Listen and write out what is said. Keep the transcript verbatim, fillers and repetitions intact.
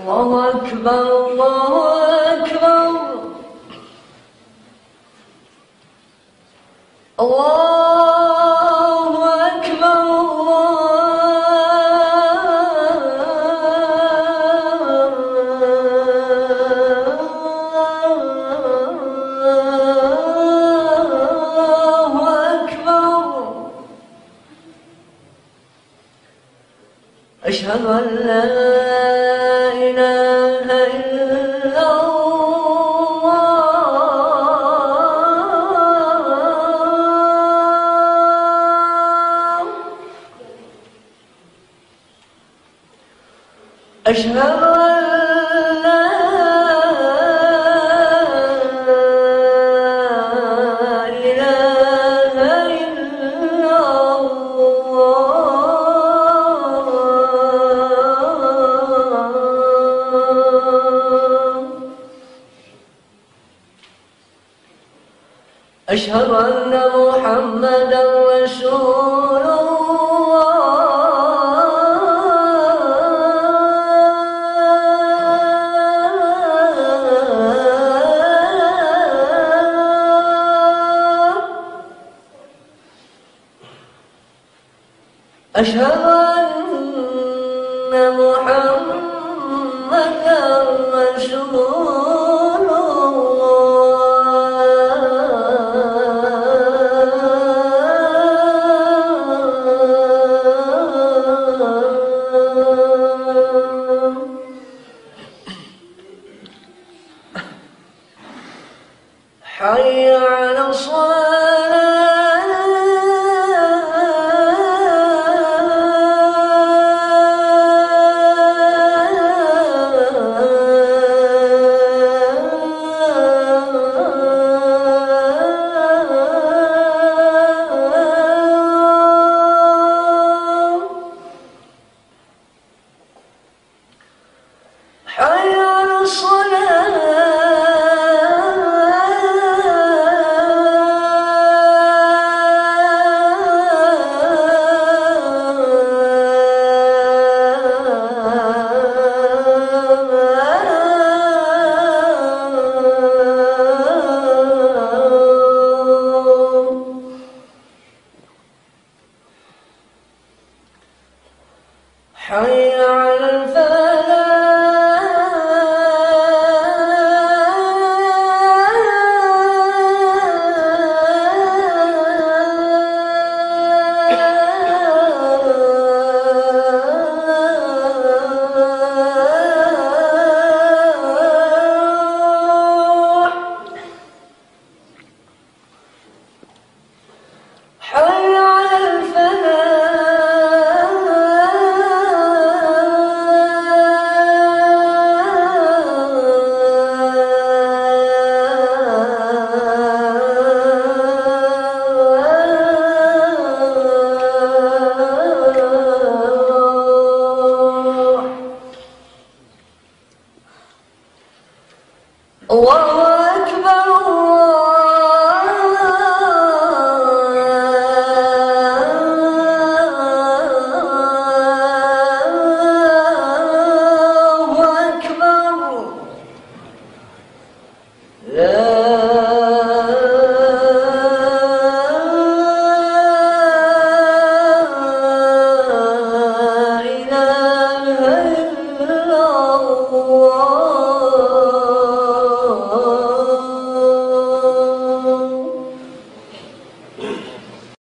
الله أكبر الله أكبر الله أكبر الله أكبر. أشهد أن لا إله إلا الله. أشهد أن لا إله إلا الله. أشهد أن محمدًا رسول الله. أشهد أن محمدًا رسول الله. حي على الصلاة. حي على حي على الفلاح. حي على الفلاح. الله أكبر الله أكبر. لا إله إلا الله.